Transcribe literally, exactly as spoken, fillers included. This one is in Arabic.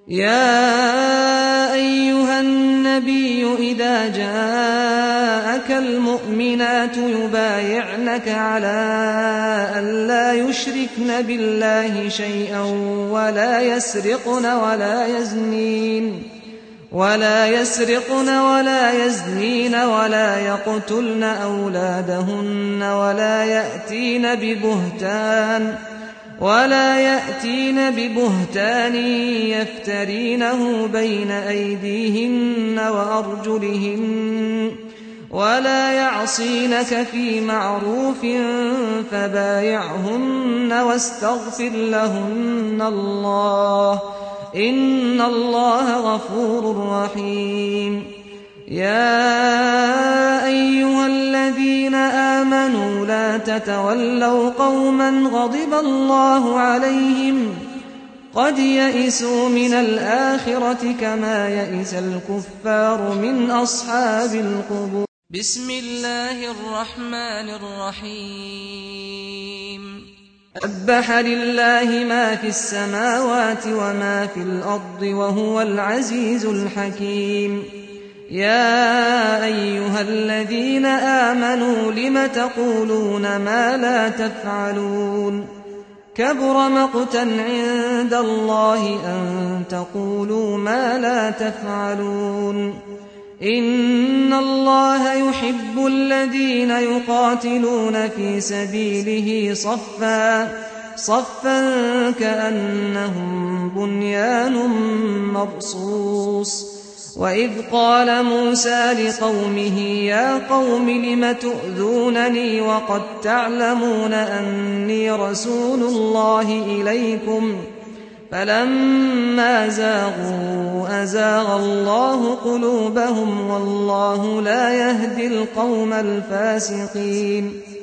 يا أيها النبي إذا جاءك المؤمنات يبايعنك على أن لا يشركن بالله شيئا ولا يسرقن ولا يزنين ولا يسرقن ولا يزنين ولا يقتلن أولادهن ولا يأتين ببهتان ولا يأتين ببهتان يفترينه بين أيديهن وأرجلهن ولا يعصينك في معروف فبايعهن واستغفر لهن الله إن الله غفور رحيم. يا أيها الذين آمنوا لا تتولوا قوما غضب الله عليهم قد يئسوا من الآخرة كما يئس الكفار من أصحاب القبور. بسم الله الرحمن الرحيم. سبح لله ما في السماوات وما في الأرض وهو العزيز الحكيم. يا أيها الذين آمنوا لم تقولون ما لا تفعلون كبر مقتا عند الله أن تقولوا ما لا تفعلون. إن الله يحب الذين يقاتلون في سبيله صفا صفا كأنهم بنيان مرصوص. وإذ قال موسى لقومه يا قوم لم تؤذونني وقد تعلمون أني رسول الله إليكم فلما زاغوا أزاغ الله قلوبهم والله لا يهدي القوم الفاسقين.